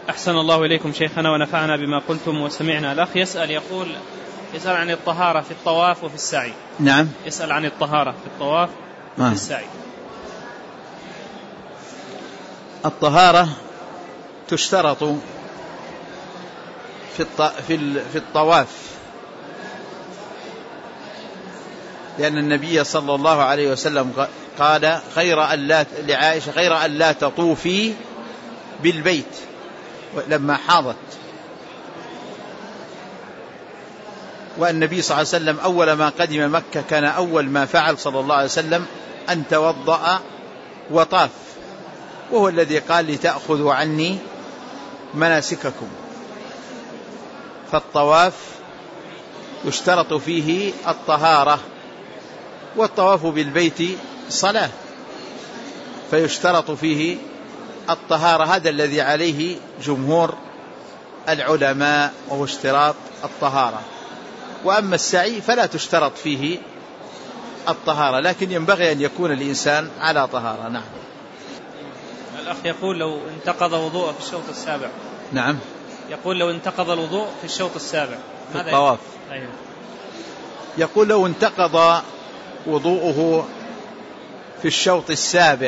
أحسن الله إليكم شيخنا ونفعنا بما قلتم وسمعنا. الأخ يسأل يسأل عن الطهارة في الطواف وفي السعي. نعم. يسأل عن الطهارة في الطواف وفي السعي. الطهارة تشترط في الطواف، لأن النبي صلى الله عليه وسلم قال لعائشة خير أن لا تطوفي بالبيت لما حاضت. والنبي صلى الله عليه وسلم أول ما قدم مكة كان أول ما فعل صلى الله عليه وسلم أن توضأ وطاف، وهو الذي قال لتأخذوا عني مناسككم. فالطواف يشترط فيه الطهارة، والطواف بالبيت صلاة، فيشترط فيه الطهارة. هذا الذي عليه جمهور العلماء، وهو اشتراط الطهارة. وأما السعي فلا تشترط فيه الطهارة، لكن ينبغي أن يكون الإنسان على طهارة. نعم. الأخ يقول لو انتقض وضوءه في الشوط السابع. نعم. يقول لو انتقض الوضوء في الشوط السابع في الطواف. أيوه. يقول لو انتقض وضوءه في الشوط السابع،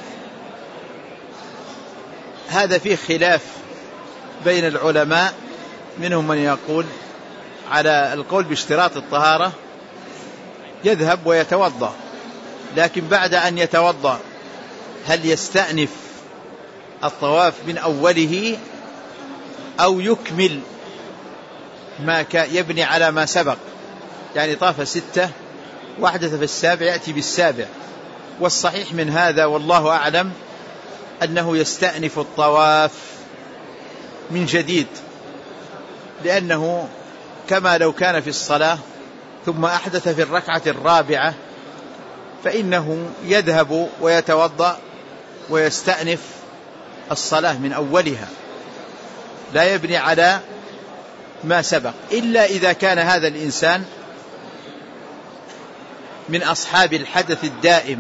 هذا فيه خلاف بين العلماء، منهم من يقول على القول باشتراط الطهارة يذهب ويتوضأ، لكن بعد أن يتوضأ هل يستأنف الطواف من أوله أو يكمل ما يبني على ما سبق؟ يعني طاف 6 وحدث في السابع يأتي بالسابع. والصحيح من هذا والله أعلم أنه يستأنف الطواف من جديد، لأنه كما لو كان في الصلاة ثم أحدث في الركعة الرابعة، فإنه يذهب ويتوضأ ويستأنف الصلاة من أولها، لا يبني على ما سبق، إلا إذا كان هذا الإنسان من أصحاب الحدث الدائم.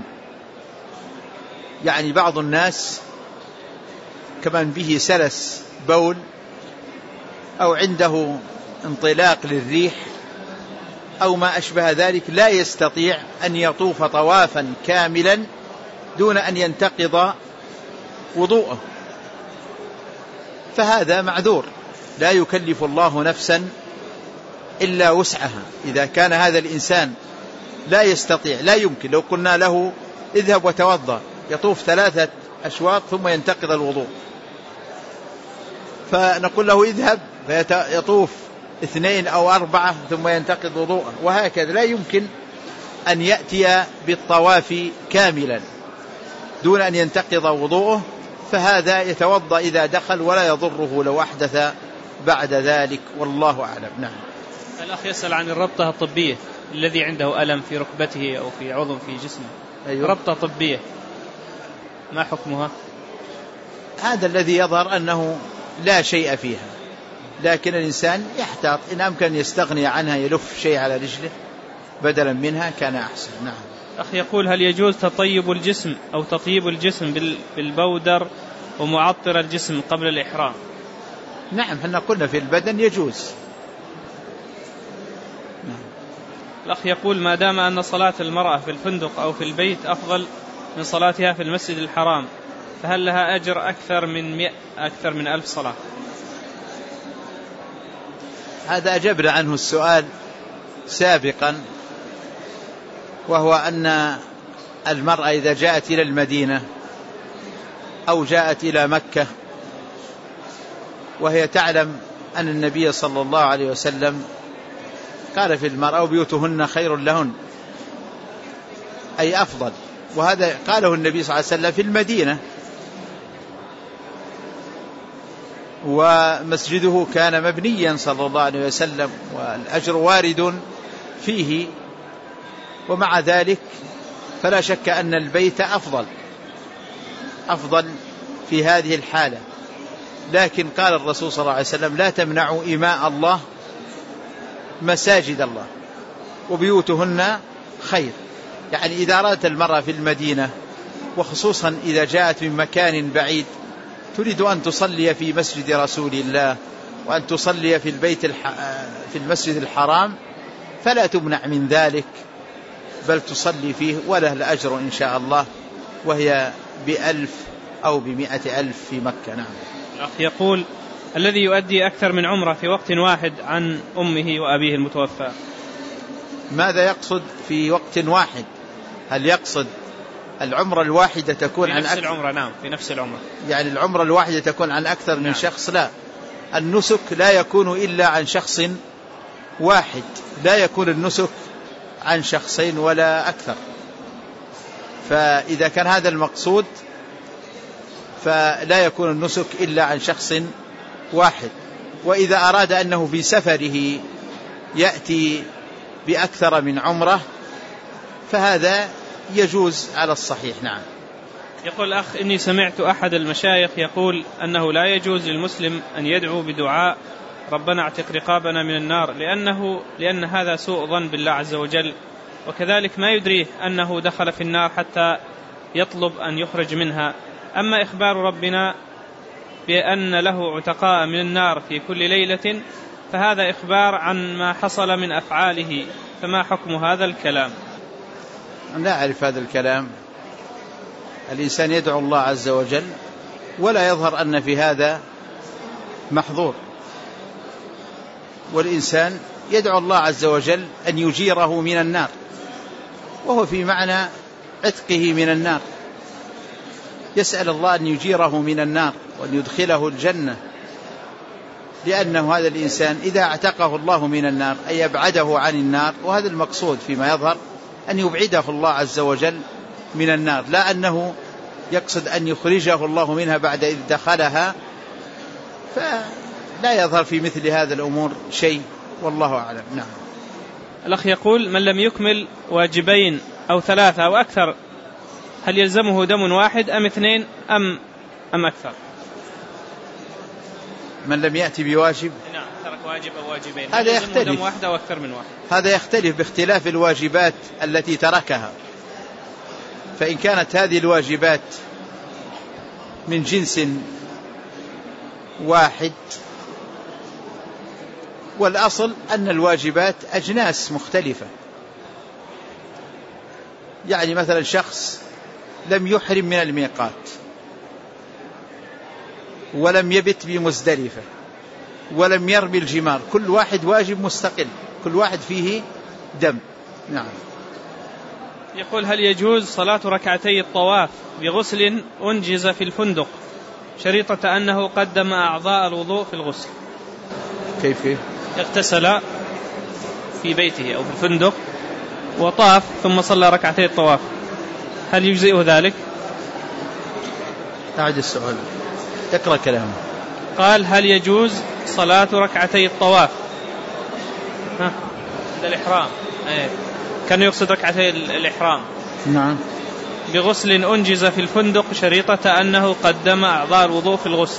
يعني بعض الناس كمان به سلس بول أو عنده انطلاق للريح أو ما أشبه ذلك، لا يستطيع أن يطوف طوافا كاملا دون أن ينتقض وضوءه، فهذا معذور، لا يكلف الله نفسا إلا وسعها. إذا كان هذا الإنسان لا يستطيع، لا يمكن، لو قلنا له اذهب وتوضأ يطوف 3 أشواط ثم ينتقض الوضوء، فنقول له اذهب فيطوف 2 أو 4 ثم ينتقض وضوءه، وهكذا لا يمكن أن يأتي بالطواف كاملا دون أن ينتقض وضوءه، فهذا يتوضأ إذا دخل ولا يضره لو أحدث بعد ذلك، والله أعلم. نعم. الأخ يسأل عن الربطة الطبية الذي عنده ألم في ركبته أو في عضو في جسمه. أيوه. ربطة طبية ما حكمها؟ هذا الذي يظهر أنه لا شيء فيها، لكن الإنسان يحتاط، إن أمكن يستغني عنها يلف شيء على رجله بدلا منها كان أحسن. نعم. أخ يقول هل يجوز تطيب الجسم أو تطيب الجسم بالبودر ومعطر الجسم قبل الإحرام؟ نعم، احنا قلنا في البدن يجوز. نعم. الأخ يقول ما دام أن صلاة المرأة في الفندق أو في البيت أفضل من صلاتها في المسجد الحرام، فهل لها أجر أكثر من 1000 صلاة؟ هذا أجبنا عنه السؤال سابقا، وهو أن المرأة إذا جاءت إلى المدينة أو جاءت إلى مكة وهي تعلم أن النبي صلى الله عليه وسلم قال في المرأة وبيوتهن خير لهن، أي أفضل، وهذا قاله النبي صلى الله عليه وسلم في المدينة، ومسجده كان مبنيا صلى الله عليه وسلم والأجر وارد فيه، ومع ذلك فلا شك أن البيت أفضل في هذه الحالة. لكن قال الرسول صلى الله عليه وسلم لا تمنعوا إماء الله مساجد الله وبيوتهن خير. يعني إذا أرادت المرأة في المدينة، وخصوصا إذا جاءت من مكان بعيد تريد أن تصلي في مسجد رسول الله وأن تصلي في المسجد الحرام فلا تمنع من ذلك، بل تصلي فيه وله الأجر إن شاء الله، وهي ب1000 أو ب100,000 في مكة. نعم. الأخ يقول: الذي يؤدي أكثر من عمرة في وقت واحد عن أمه وأبيه المتوفى، ماذا يقصد في وقت واحد؟ هل يقصد العمرة الواحدة تكون عن أكثر؟ العمرة نعم، في نفس العمرة، يعني العمرة الواحدة تكون عن أكثر من شخص؟ لا، النسك لا يكون إلا عن شخص واحد، لا يكون النسك عن شخصين ولا أكثر. فإذا كان هذا المقصود فلا يكون النسك إلا عن شخص واحد. وإذا أراد أنه في سفره يأتي بأكثر من عمرة فهذا يجوز على الصحيح. نعم. يقول الأخ: إني سمعت أحد المشايخ يقول أنه لا يجوز للمسلم أن يدعو بدعاء ربنا اعتق رقابنا من النار لأن هذا سوء ظن بالله عز وجل، وكذلك ما يدريه أنه دخل في النار حتى يطلب أن يخرج منها. أما إخبار ربنا بأن له عتقاء من النار في كل ليلة فهذا إخبار عن ما حصل من أفعاله، فما حكم هذا الكلام؟ لا أعرف هذا الكلام. الإنسان يدعو الله عز وجل ولا يظهر أن في هذا محظور، والإنسان يدعو الله عز وجل أن يجيره من النار، وهو في معنى عتقه من النار، يسأل الله أن يجيره من النار وأن يدخله الجنة، لأنه هذا الإنسان إذا اعتقه الله من النار أي يبعده عن النار، وهذا المقصود فيما يظهر أن يبعده الله عز وجل من النار، لا أنه يقصد أن يخرجه الله منها بعد إذ دخلها، فلا يظهر في مثل هذا الأمور شيء، والله أعلم. نعم. الأخ يقول: من لم يكمل واجبين أو 3 أو أكثر هل يلزمه دم واحد أم 2 أم أكثر؟ من لم يأتي بواجب، نعم، ترك واجب أو واجبين، هذا يختلف، دم واحد أو أكثر من واحد. هذا يختلف باختلاف الواجبات التي تركها، فإن كانت هذه الواجبات من جنس واحد، والأصل أن الواجبات أجناس مختلفة، يعني مثلا شخص لم يحرم من الميقات ولم يبت بمزدلفة ولم يرمي الجمار، كل واحد واجب مستقل، كل واحد فيه دم. نعم. يقول: هل يجوز صلاة ركعتي الطواف بغسل أنجز في الفندق شريطة أنه قدم أعضاء الوضوء في الغسل؟ كيف؟ اغتسل في بيته أو في الفندق وطاف ثم صلى ركعتي الطواف، هل يجزئه ذلك؟ أعد السؤال، اقرأ كلامه. قال: هل يجوز صلاة ركعتي الطواف عند الإحرام، كان يقصد ركعتي الإحرام، نعم، بغسل أنجز في الفندق شريطة أنه قدم أعضاء الوضوء في الغسل،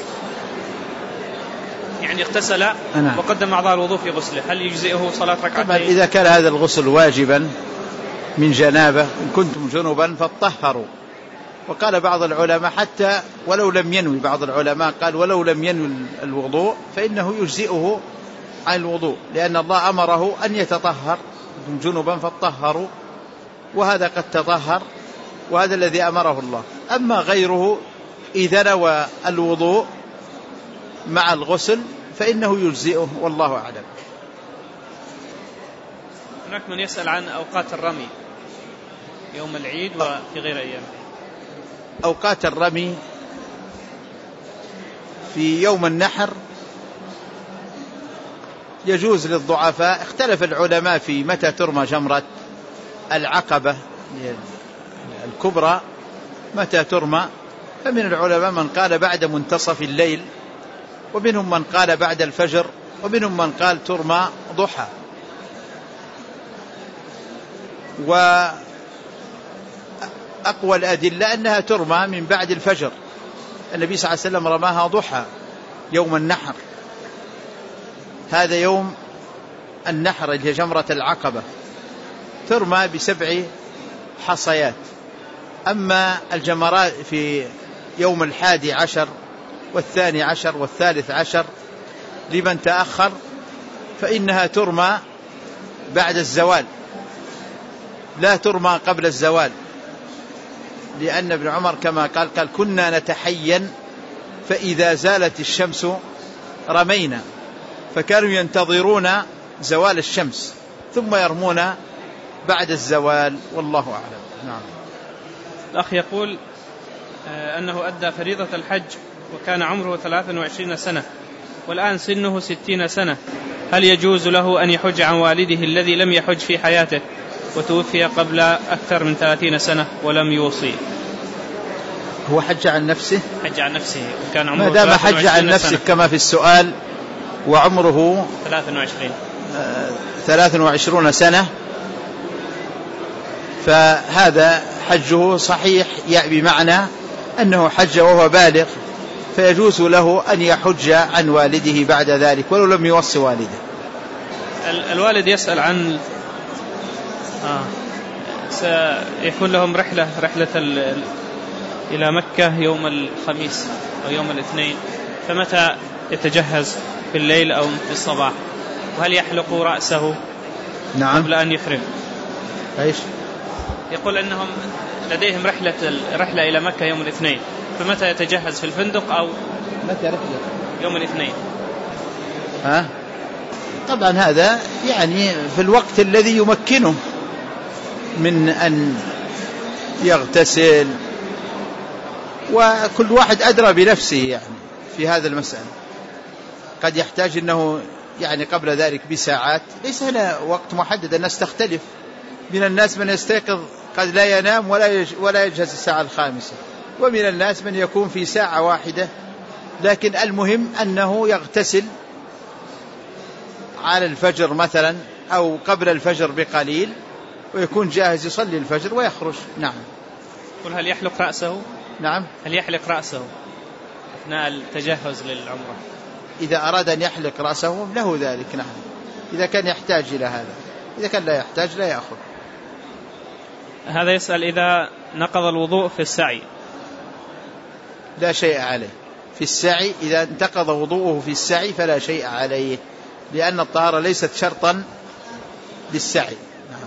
يعني اغتسل وقدم أعضاء الوضوء في غسله، هل يجزئه صلاة ركعتين؟ طبعا إذا كان هذا الغسل واجبا من جنابة، إن كنتم جنبا فاطهروا. وقال بعض العلماء حتى ولو لم ينوي، بعض العلماء قال ولو لم ينوي الوضوء فإنه يجزئه عن الوضوء، لأن الله أمره أن يتطهر، جنبا فاطهروا، وهذا قد تطهر، وهذا الذي أمره الله. أما غيره إذا نوى الوضوء مع الغسل فإنه يجزئه، والله أعلم. هناك من يسأل عن أوقات الرمي يوم العيد وفي غير أيام. أوقات الرمي في يوم النحر يجوز للضعفاء. اختلف العلماء في متى ترمى جمرة العقبة الكبرى، متى ترمى، فمن العلماء من قال بعد منتصف الليل، ومنهم من قال بعد الفجر، ومنهم من قال ترمى ضحى. وأقوى الأدلة أنها ترمى من بعد الفجر، النبي صلى الله عليه وسلم رماها ضحى يوم النحر، هذا يوم النحر اللي هي جمرة العقبة، ترمى ب7 حصيات. أما الجمرات في يوم 11 والثاني عشر والثالث عشر لمن تأخر فإنها ترمى بعد الزوال لا ترمى قبل الزوال، لأن ابن عمر كما قال كنا نتحين فإذا زالت الشمس رمينا، فكانوا ينتظرون زوال الشمس ثم يرمون بعد الزوال، والله أعلم. نعم. الأخ يقول أنه أدى فريضة الحج وكان عمره 23 سنة والآن سنه 60 سنة، هل يجوز له أن يحج عن والده الذي لم يحج في حياته وتوفي قبل أكثر من 30 سنة ولم يوصي؟ هو حج عن نفسه؟ حج عن نفسه وكان عمره ما دام حج عن نفسه كما في السؤال وعمره 23 سنة فهذا حجه صحيح، بمعنى أنه حج وهو بالغ، فيجوز له أن يحج عن والده بعد ذلك ولو لم يوصي والده. الوالد يسأل عن سيكون لهم رحلة إلى مكة يوم الخميس أو يوم الاثنين، فمتى يتجهز في الليل أو في الصباح؟ وهل يحلق رأسه نعم قبل أن يحرم؟ إيش؟ يقول أنهم لديهم رحلة إلى مكة يوم الاثنين، فمتى يتجهز في الفندق أو متى رحلة يوم الاثنين؟ طبعا هذا يعني في الوقت الذي يمكنه من أن يغتسل، وكل واحد أدرى بنفسه يعني في هذا المسألة. قد يحتاج أنه يعني قبل ذلك بساعات، ليس هنا وقت محدد، الناس تختلف، من الناس من يستيقظ قد لا ينام ولا يجهز الساعة الخامسة، ومن الناس من يكون في ساعة واحدة، لكن المهم أنه يغتسل على الفجر مثلا أو قبل الفجر بقليل ويكون جاهز يصلي الفجر ويخرج. نعم. قل هل يحلق رأسه؟ نعم. هل يحلق رأسه أثناء التجهز للعمرة؟ إذا أراد أن يحلق رأسه له ذلك، نعم، إذا كان يحتاج إلى هذا، إذا كان لا يحتاج لا يأخذ. هذا يسأل إذا نقض الوضوء في السعي. لا شيء عليه في السعي، إذا انتقض وضوءه في السعي فلا شيء عليه، لأن الطهارة ليست شرطا للسعي.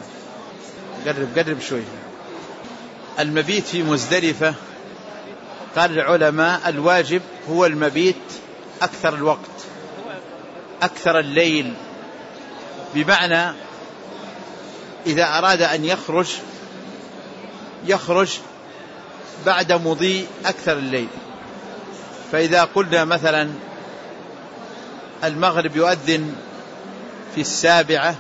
قرب شوي. المبيت في مزدلفة، قال العلماء الواجب هو المبيت أكثر الوقت، أكثر الليل، بمعنى إذا أراد أن يخرج بعد مضي أكثر الليل. فإذا قلنا مثلا المغرب يؤذن في 7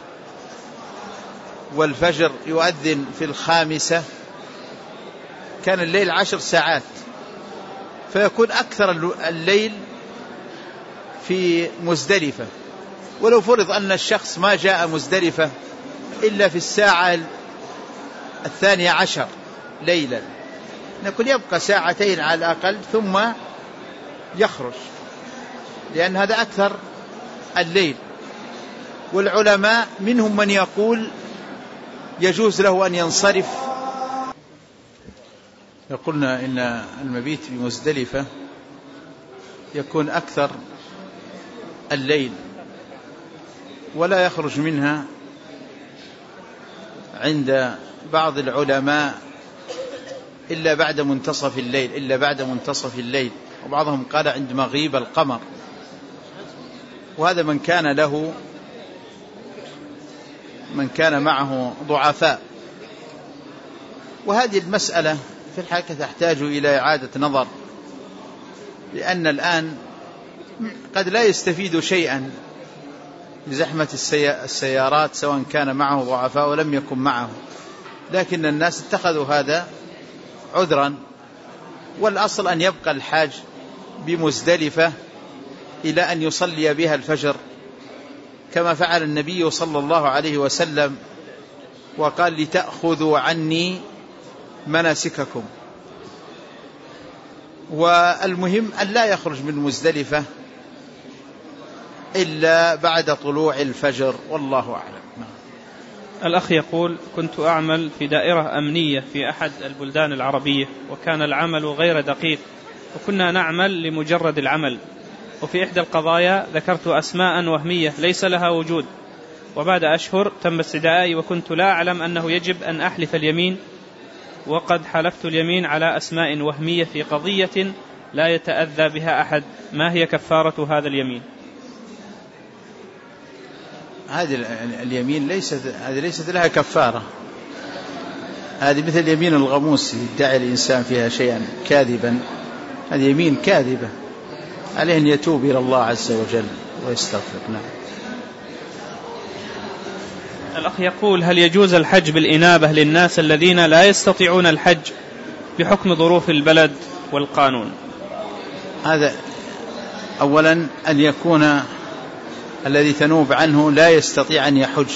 والفجر يؤذن في 5، كان الليل 10 ساعات، فيكون أكثر الليل في مزدلفة. ولو فرض أن الشخص ما جاء مزدلفة إلا في الساعة 12 ليلا، نقول يبقى 2 ساعة على الأقل ثم يخرج، لأن هذا أكثر الليل. والعلماء منهم من يقول يجوز له أن ينصرف. يقولنا إن المبيت بمزدلفة يكون أكثر الليل ولا يخرج منها عند بعض العلماء إلا بعد منتصف الليل، وبعضهم قال عند مغيب القمر، وهذا من كان معه ضعفاء. وهذه المسألة في الحقيقة تحتاج إلى إعادة نظر، لأن الآن قد لا يستفيد شيئا لزحمة السيارات سواء كان معه ضعفاء ولم يكن معه، لكن الناس اتخذوا هذا عذرا. والأصل أن يبقى الحاج بمزدلفة إلى أن يصلي بها الفجر، كما فعل النبي صلى الله عليه وسلم وقال لتأخذوا عني مناسككم. والمهم أن لا يخرج من مزدلفة إلا بعد طلوع الفجر، والله أعلم. الأخ يقول كنت أعمل في دائرة أمنية في أحد البلدان العربية، وكان العمل غير دقيق وكنا نعمل لمجرد العمل، وفي إحدى القضايا ذكرت أسماء وهمية ليس لها وجود، وبعد أشهر تم استدعائي وكنت لا أعلم أنه يجب أن أحلف اليمين، وقد حلفت اليمين على أسماء وهمية في قضية لا يتأذى بها أحد. ما هي كفارة هذا اليمين؟ هذه اليمين ليست لها كفارة. هذه مثل يمين الغموس، يدعي الإنسان فيها شيئا كاذبا، هذه يمين كاذبة، عليه أن يتوب إلى الله عز وجل ويستغفر. نعم. الأخ يقول: هل يجوز الحج بالإنابة للناس الذين لا يستطيعون الحج بحكم ظروف البلد والقانون؟ هذا أولا أن يكون الذي تنوب عنه لا يستطيع أن يحج،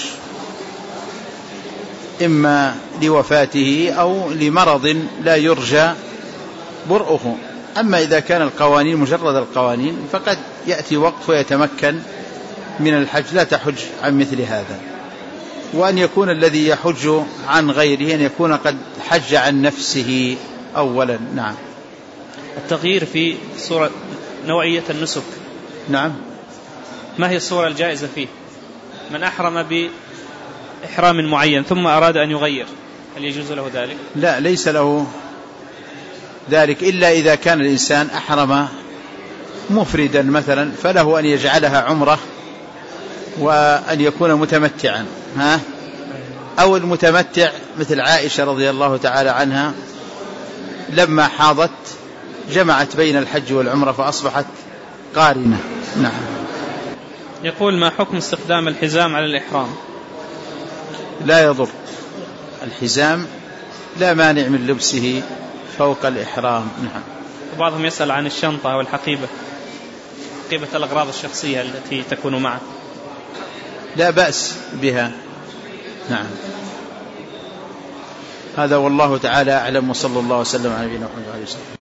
إما لوفاته أو لمرض لا يرجى برؤه. أما إذا كان القوانين مجرد القوانين فقد يأتي وقت ويتمكن من الحج، لا تحج عن مثل هذا. وأن يكون الذي يحج عن غيره أن يكون قد حج عن نفسه أولا. نعم. التغيير في صورة نوعية النسك، نعم، ما هي الصورة الجائزة فيه؟ من أحرم بإحرام معين ثم أراد أن يغير، هل يجوز له ذلك؟ لا، ليس له ذلك إلا إذا كان الإنسان أحرم مفردا مثلا، فله أن يجعلها عمرة وأن يكون متمتعا، أو المتمتع مثل عائشة رضي الله تعالى عنها لما حاضت جمعت بين الحج والعمرة فأصبحت قارنة. نعم. يقول: ما حكم استخدام الحزام على الإحرام؟ لا يضر، الحزام لا مانع من لبسه فوق الإحرام. نعم. وبعضهم يسأل عن الشنطة والحقيبة، حقيبة الأغراض الشخصية التي تكون معه. لا بأس بها. نعم. هذا والله تعالى أعلم، وصلى الله وسلم على نبينا محمد وعلى آله وسلم.